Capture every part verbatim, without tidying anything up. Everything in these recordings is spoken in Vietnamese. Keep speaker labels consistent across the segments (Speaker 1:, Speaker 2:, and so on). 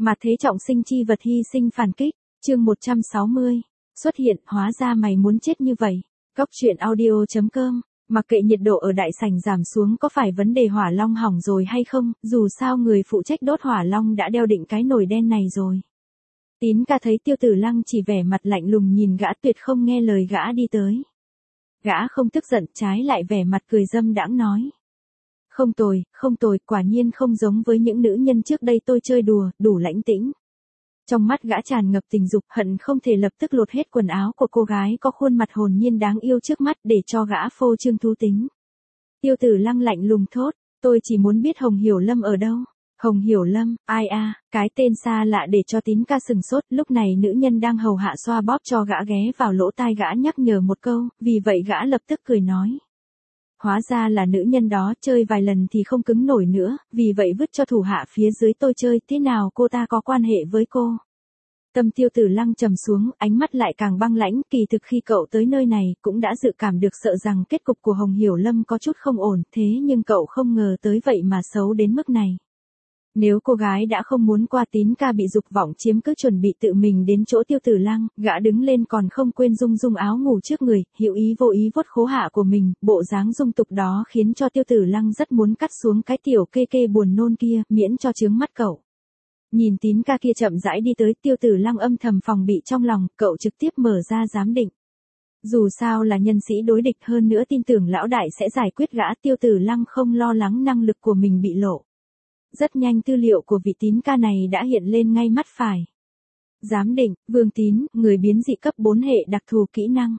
Speaker 1: Mà thế trọng sinh chi vật hy sinh phản kích, chương một trăm sáu mươi. Xuất hiện, hóa ra mày muốn chết như vậy. Góc truyện audio.com. Mặc kệ nhiệt độ ở đại sảnh giảm xuống có phải vấn đề hỏa long hỏng rồi hay không, dù sao người phụ trách đốt hỏa long đã đeo định cái nồi đen này rồi. Tín ca thấy Tiêu Tử Lăng chỉ vẻ mặt lạnh lùng nhìn gã, tuyệt không nghe lời gã đi tới. Gã không tức giận, trái lại vẻ mặt cười dâm đãng nói. Không tồi, không tồi, quả nhiên không giống với những nữ nhân trước đây tôi chơi đùa, đủ lãnh tĩnh. Trong mắt gã tràn ngập tình dục, hận không thể lập tức lột hết quần áo của cô gái có khuôn mặt hồn nhiên đáng yêu trước mắt để cho gã phô trương thú tính. Tiêu Tử Lăng lạnh lùng thốt, tôi chỉ muốn biết Hồng Hiểu Lâm ở đâu. Hồng Hiểu Lâm, ai a, à, cái tên xa lạ để cho Tín ca sừng sốt, lúc này nữ nhân đang hầu hạ xoa bóp cho gã ghé vào lỗ tai gã nhắc nhở một câu, vì vậy gã lập tức cười nói. Hóa ra là nữ nhân đó, chơi vài lần thì không cứng nổi nữa, vì vậy vứt cho thủ hạ phía dưới tôi chơi, thế nào cô ta có quan hệ với cô? Tâm Tiêu Tử Lăng trầm xuống, ánh mắt lại càng băng lãnh, kỳ thực khi cậu tới nơi này, cũng đã dự cảm được sợ rằng kết cục của Hồng Hiểu Lâm có chút không ổn, thế nhưng cậu không ngờ tới vậy mà xấu đến mức này. Nếu cô gái đã không muốn qua, Tín ca bị dục vọng chiếm cứ chuẩn bị tự mình đến chỗ Tiêu Tử Lăng, gã đứng lên còn không quên rung rung áo ngủ trước người, hữu ý vô ý vuốt khố hạ của mình, bộ dáng dung tục đó khiến cho Tiêu Tử Lăng rất muốn cắt xuống cái tiểu kê kê buồn nôn kia, miễn cho chướng mắt cậu. Nhìn Tín ca kia chậm rãi đi tới, Tiêu Tử Lăng âm thầm phòng bị trong lòng, cậu trực tiếp mở ra giám định. Dù sao là nhân sĩ đối địch, hơn nữa tin tưởng lão đại sẽ giải quyết gã, Tiêu Tử Lăng không lo lắng năng lực của mình bị lộ. Rất nhanh tư liệu của vị Tín ca này đã hiện lên ngay mắt phải. Giám định, Vương Tín, người biến dị cấp bốn hệ đặc thù kỹ năng.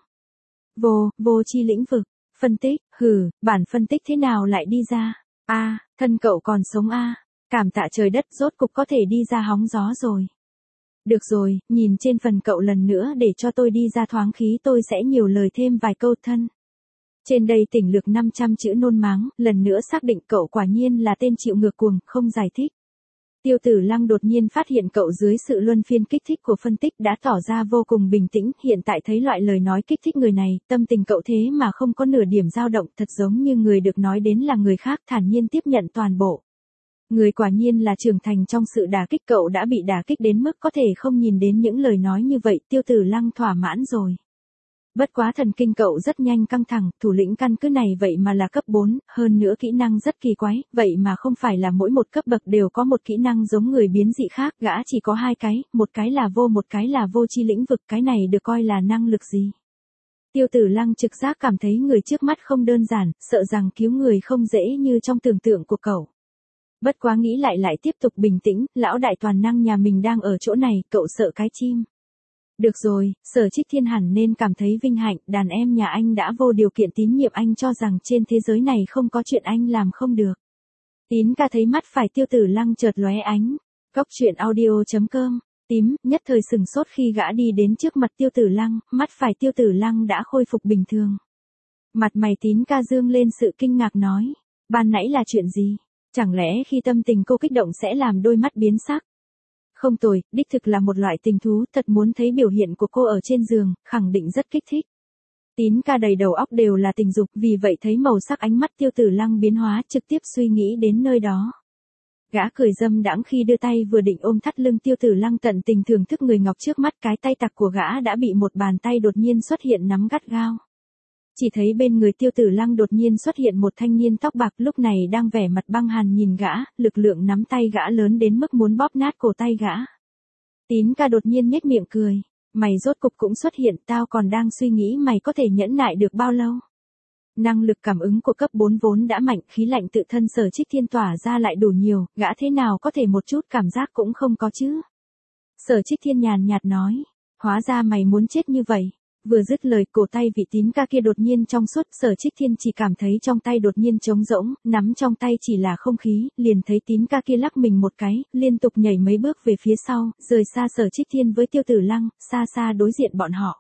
Speaker 1: Vô, vô chi lĩnh vực. Phân tích, hừ, bản phân tích thế nào lại đi ra? A, à, thân cậu còn sống a, à. Cảm tạ trời đất, rốt cục có thể đi ra hóng gió rồi. Được rồi, nhìn trên phần cậu lần nữa để cho tôi đi ra thoáng khí, tôi sẽ nhiều lời thêm vài câu thân. Trên đây tỉnh lược năm trăm chữ nôn máng, lần nữa xác định cậu quả nhiên là tên chịu ngược cuồng, không giải thích. Tiêu Tử Lăng đột nhiên phát hiện cậu dưới sự luân phiên kích thích của phân tích đã tỏ ra vô cùng bình tĩnh, hiện tại thấy loại lời nói kích thích người này, tâm tình cậu thế mà không có nửa điểm dao động, thật giống như người được nói đến là người khác, thản nhiên tiếp nhận toàn bộ. Người quả nhiên là trưởng thành trong sự đả kích, cậu đã bị đả kích đến mức có thể không nhìn đến những lời nói như vậy, Tiêu Tử Lăng thỏa mãn rồi. Bất quá thần kinh cậu rất nhanh căng thẳng, thủ lĩnh căn cứ này vậy mà là cấp bốn, hơn nữa kỹ năng rất kỳ quái, vậy mà không phải là mỗi một cấp bậc đều có một kỹ năng giống người biến dị khác, gã chỉ có hai cái, một cái là vô, một cái là vô chi lĩnh vực, cái này được coi là năng lực gì? Tiêu Tử Lăng trực giác cảm thấy người trước mắt không đơn giản, sợ rằng cứu người không dễ như trong tưởng tượng của cậu. Bất quá nghĩ lại lại tiếp tục bình tĩnh, lão đại toàn năng nhà mình đang ở chỗ này, cậu sợ cái chim. Được rồi, Sở Trích Thiên hẳn nên cảm thấy vinh hạnh, đàn em nhà anh đã vô điều kiện tín nhiệm anh, cho rằng trên thế giới này không có chuyện anh làm không được. Tín ca thấy mắt phải Tiêu Tử Lăng chợt lóe ánh. Góc truyện audio.com. Tím, nhất thời sừng sốt khi gã đi đến trước mặt Tiêu Tử Lăng, mắt phải Tiêu Tử Lăng đã khôi phục bình thường. Mặt mày Tín ca dương lên sự kinh ngạc nói. Ban nãy là chuyện gì? Chẳng lẽ khi tâm tình cô kích động sẽ làm đôi mắt biến sắc? Không tồi, đích thực là một loại tình thú, thật muốn thấy biểu hiện của cô ở trên giường, khẳng định rất kích thích. Tín ca đầy đầu óc đều là tình dục, vì vậy thấy màu sắc ánh mắt Tiêu Tử Lăng biến hóa, trực tiếp suy nghĩ đến nơi đó. Gã cười dâm đãng khi đưa tay vừa định ôm thắt lưng Tiêu Tử Lăng, tận tình thưởng thức người ngọc trước mắt, cái tay tặc của gã đã bị một bàn tay đột nhiên xuất hiện nắm gắt gao. Chỉ thấy bên người Tiêu Tử Lăng đột nhiên xuất hiện một thanh niên tóc bạc, lúc này đang vẻ mặt băng hàn nhìn gã, lực lượng nắm tay gã lớn đến mức muốn bóp nát cổ tay gã. Tín ca đột nhiên nhếch miệng cười, mày rốt cục cũng xuất hiện, tao còn đang suy nghĩ mày có thể nhẫn nại được bao lâu. Năng lực cảm ứng của cấp bốn vốn đã mạnh, khí lạnh tự thân Sở Trích Thiên tỏa ra lại đủ nhiều, gã thế nào có thể một chút cảm giác cũng không có chứ. Sở Trích Thiên nhàn nhạt nói, hóa ra mày muốn chết như vậy. Vừa dứt lời, cổ tay vị Tín ca kia đột nhiên trong suốt, Sở Trích Thiên chỉ cảm thấy trong tay đột nhiên trống rỗng, nắm trong tay chỉ là không khí, liền thấy Tín ca kia lắc mình một cái, liên tục nhảy mấy bước về phía sau, rời xa Sở Trích Thiên với Tiêu Tử Lăng, xa xa đối diện bọn họ.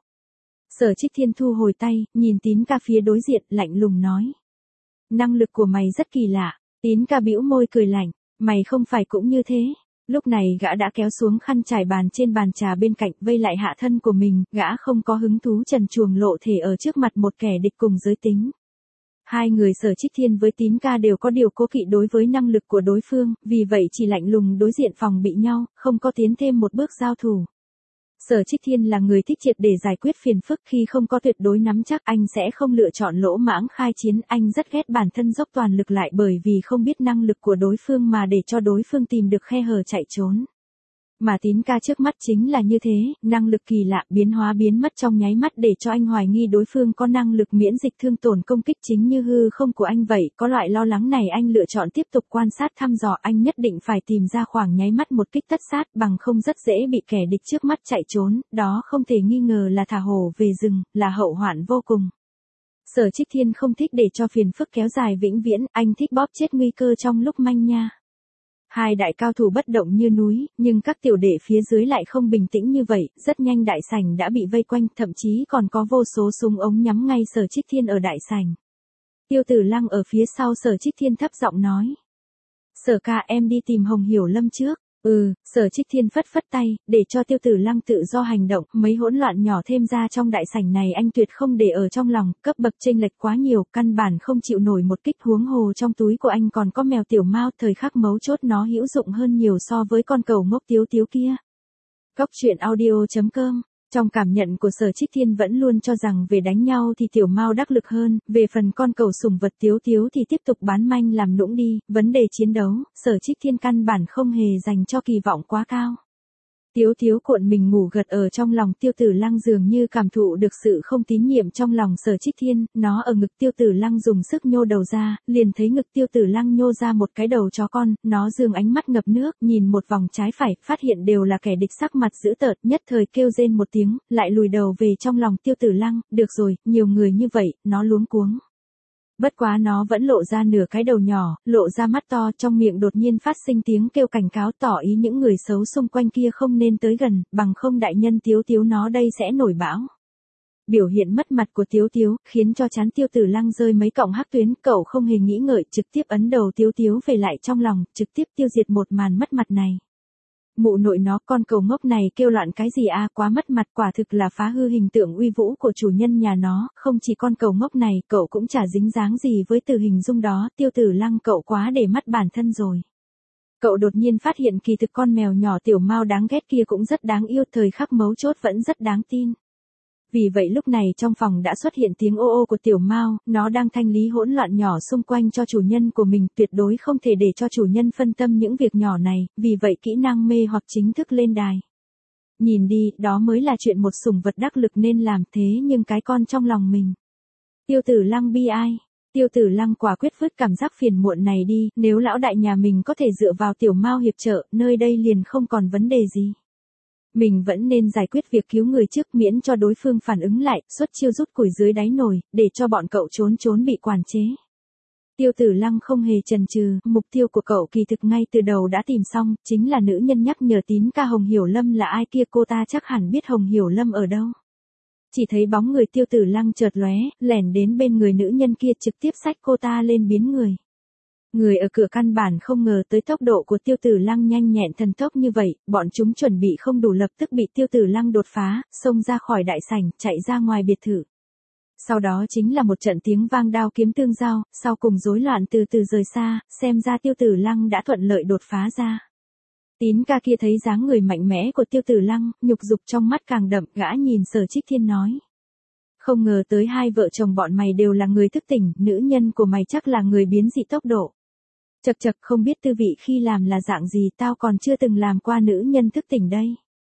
Speaker 1: Sở Trích Thiên thu hồi tay, nhìn Tín ca phía đối diện, lạnh lùng nói. Năng lực của mày rất kỳ lạ. Tín ca bĩu môi cười lạnh, mày không phải cũng như thế. Lúc này gã đã kéo xuống khăn trải bàn trên bàn trà bên cạnh, vây lại hạ thân của mình, gã không có hứng thú trần truồng lộ thể ở trước mặt một kẻ địch cùng giới tính. Hai người Sở Trích Thiên với Tín Ca đều có điều cố kỵ đối với năng lực của đối phương, vì vậy chỉ lạnh lùng đối diện phòng bị nhau, không có tiến thêm một bước giao thủ. Sở Trích Thiên là người thích triệt để giải quyết phiền phức, khi không có tuyệt đối nắm chắc anh sẽ không lựa chọn lỗ mãng khai chiến, anh rất ghét bản thân dốc toàn lực lại bởi vì không biết năng lực của đối phương mà để cho đối phương tìm được khe hở chạy trốn. Mà Tín Ca trước mắt chính là như thế, năng lực kỳ lạ biến hóa biến mất trong nháy mắt để cho anh hoài nghi đối phương có năng lực miễn dịch thương tổn công kích chính như hư không của anh vậy, có loại lo lắng này anh lựa chọn tiếp tục quan sát thăm dò, anh nhất định phải tìm ra khoảng nháy mắt một kích tất sát, bằng không rất dễ bị kẻ địch trước mắt chạy trốn, đó không thể nghi ngờ là thả hổ về rừng, là hậu hoạn vô cùng. Sở Trích Thiên không thích để cho phiền phức kéo dài vĩnh viễn, anh thích bóp chết nguy cơ trong lúc manh nha. Hai đại cao thủ bất động như núi, nhưng các tiểu đệ phía dưới lại không bình tĩnh như vậy, rất nhanh đại sảnh đã bị vây quanh, thậm chí còn có vô số súng ống nhắm ngay Sở Trích Thiên ở đại sảnh. Tiêu Tử Lăng ở phía sau Sở Trích Thiên thấp giọng nói. Sở ca, em đi tìm Hồng Hiểu Lâm trước. Ừ, Sở Trích Thiên phất phất tay, để cho Tiêu Tử Lăng tự do hành động, mấy hỗn loạn nhỏ thêm ra trong đại sảnh này anh tuyệt không để ở trong lòng, cấp bậc chênh lệch quá nhiều, căn bản không chịu nổi một kích, huống hồ trong túi của anh còn có mèo tiểu mao, thời khắc mấu chốt nó hữu dụng hơn nhiều so với con cẩu ngốc Tiếu Tiếu kia. Góc truyện audio chấm com. Trong cảm nhận của Sở Trích Thiên vẫn luôn cho rằng về đánh nhau thì tiểu mao đắc lực hơn, về phần con cẩu sủng vật Tiếu Tiếu thì tiếp tục bán manh làm nũng đi, vấn đề chiến đấu, Sở Trích Thiên căn bản không hề dành cho kỳ vọng quá cao. Tiếu Tiếu cuộn mình ngủ gật ở trong lòng Tiêu Tử Lăng, dường như cảm thụ được sự không tín nhiệm trong lòng Sở Trích Thiên, nó ở ngực Tiêu Tử Lăng dùng sức nhô đầu ra, liền thấy ngực Tiêu Tử Lăng nhô ra một cái đầu chó con, nó dường ánh mắt ngập nước, nhìn một vòng trái phải, phát hiện đều là kẻ địch, sắc mặt dữ tợn, nhất thời kêu rên một tiếng, lại lùi đầu về trong lòng Tiêu Tử Lăng, được rồi, nhiều người như vậy, nó luống cuống. Bất quá nó vẫn lộ ra nửa cái đầu nhỏ, lộ ra mắt to, trong miệng đột nhiên phát sinh tiếng kêu cảnh cáo, tỏ ý những người xấu xung quanh kia không nên tới gần, bằng không đại nhân Tiếu Tiếu nó đây sẽ nổi bão. Biểu hiện mất mặt của Tiếu Tiếu, khiến cho trán Tiêu Tử Lăng rơi mấy cọng hắc tuyến, cậu không hề nghĩ ngợi, trực tiếp ấn đầu Tiếu Tiếu về lại trong lòng, trực tiếp tiêu diệt một màn mất mặt này. Mụ nội nó, con cẩu ngốc này kêu loạn cái gì a, quá mất mặt, quả thực là phá hư hình tượng uy vũ của chủ nhân nhà nó, không chỉ con cẩu ngốc này, cậu cũng chả dính dáng gì với từ hình dung đó, Tiêu Tử Lăng cậu quá để mắt bản thân rồi. Cậu đột nhiên phát hiện kỳ thực con mèo nhỏ tiểu mao đáng ghét kia cũng rất đáng yêu, thời khắc mấu chốt vẫn rất đáng tin. Vì vậy lúc này trong phòng đã xuất hiện tiếng ô ô của tiểu mao, nó đang thanh lý hỗn loạn nhỏ xung quanh cho chủ nhân của mình, tuyệt đối không thể để cho chủ nhân phân tâm những việc nhỏ này, vì vậy kỹ năng mê hoặc chính thức lên đài. Nhìn đi, đó mới là chuyện một sủng vật đắc lực nên làm, thế nhưng cái con trong lòng mình. Tiêu Tử Lăng bi ai. Tiêu Tử Lăng quả quyết vứt cảm giác phiền muộn này đi, nếu lão đại nhà mình có thể dựa vào tiểu mao hiệp trợ, nơi đây liền không còn vấn đề gì. Mình vẫn nên giải quyết việc cứu người trước, miễn cho đối phương phản ứng lại, xuất chiêu rút củi dưới đáy nồi, để cho bọn cậu trốn trốn bị quản chế. Tiêu Tử Lăng không hề chần chừ, mục tiêu của cậu kỳ thực ngay từ đầu đã tìm xong, chính là nữ nhân nhắc nhở Tín Ca Hồng Hiểu Lâm là ai kia, cô ta chắc hẳn biết Hồng Hiểu Lâm ở đâu. Chỉ thấy bóng người Tiêu Tử Lăng chợt lóe, lẻn đến bên người nữ nhân kia, trực tiếp xách cô ta lên biến người. Người ở cửa căn bản không ngờ tới tốc độ của Tiêu Tử Lăng nhanh nhẹn thần tốc như vậy, bọn chúng chuẩn bị không đủ lập tức bị Tiêu Tử Lăng đột phá, xông ra khỏi đại sảnh, chạy ra ngoài biệt thự. Sau đó chính là một trận tiếng vang đao kiếm tương giao, sau cùng rối loạn từ từ rời xa, xem ra Tiêu Tử Lăng đã thuận lợi đột phá ra. Tín Ca kia thấy dáng người mạnh mẽ của Tiêu Tử Lăng, nhục dục trong mắt càng đậm, gã nhìn Sở Trích Thiên nói. Không ngờ tới hai vợ chồng bọn mày đều là người thức tỉnh, nữ nhân của mày chắc là người biến dị tốc độ. Chật chật, không biết tư vị khi làm là dạng gì, tao còn chưa từng làm qua nữ nhân thức tỉnh đây.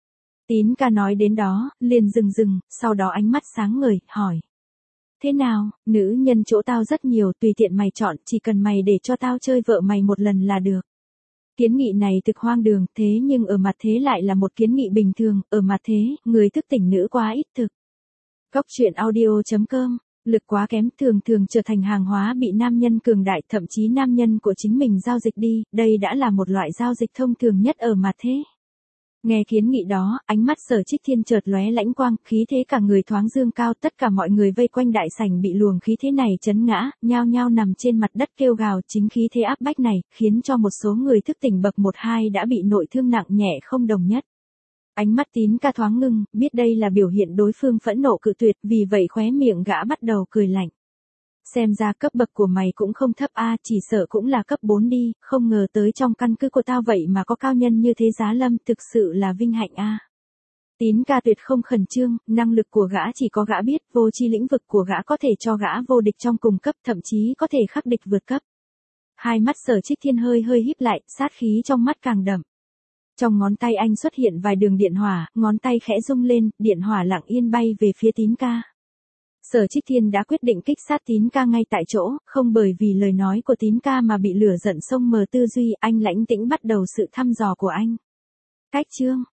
Speaker 1: Tín Ca nói đến đó, liền dừng dừng, sau đó ánh mắt sáng ngời, hỏi. Thế nào, nữ nhân chỗ tao rất nhiều, tùy tiện mày chọn, chỉ cần mày để cho tao chơi vợ mày một lần là được. Kiến nghị này thực hoang đường, thế nhưng ở mặt thế lại là một kiến nghị bình thường, ở mặt thế, người thức tỉnh nữ quá ít thực. Góc truyện audio chấm com. Lực quá kém, thường thường trở thành hàng hóa bị nam nhân cường đại, thậm chí nam nhân của chính mình giao dịch đi, đây đã là một loại giao dịch thông thường nhất ở mặt thế. Nghe kiến nghị đó, ánh mắt Sở Trích Thiên chợt lóe lãnh quang, khí thế cả người thoáng dương cao, tất cả mọi người vây quanh đại sảnh bị luồng khí thế này chấn ngã, nhao nhao nằm trên mặt đất kêu gào, chính khí thế áp bách này, khiến cho một số người thức tỉnh bậc một hai đã bị nội thương nặng nhẹ không đồng nhất. Ánh mắt Tín Ca thoáng ngưng, biết đây là biểu hiện đối phương phẫn nộ cự tuyệt, vì vậy khóe miệng gã bắt đầu cười lạnh. Xem ra cấp bậc của mày cũng không thấp a, chỉ sợ cũng là cấp bốn đi, không ngờ tới trong căn cứ của tao vậy mà có cao nhân như thế Giá Lâm, thực sự là vinh hạnh a. Tín ca tuyệt không khẩn trương, năng lực của gã chỉ có gã biết, vô chi lĩnh vực của gã có thể cho gã vô địch trong cùng cấp, thậm chí có thể khắc địch vượt cấp. Hai mắt Sở Trích Thiên hơi hơi híp lại, sát khí trong mắt càng đậm. Trong ngón tay anh xuất hiện vài đường điện hỏa, ngón tay khẽ rung lên, điện hỏa lặng yên bay về phía Tín ca. Sở Trích Thiên đã quyết định kích sát Tín ca ngay tại chỗ, không bởi vì lời nói của Tín ca mà bị lửa giận xông mờ tư duy, anh lãnh tĩnh bắt đầu sự thăm dò của anh. Cách chương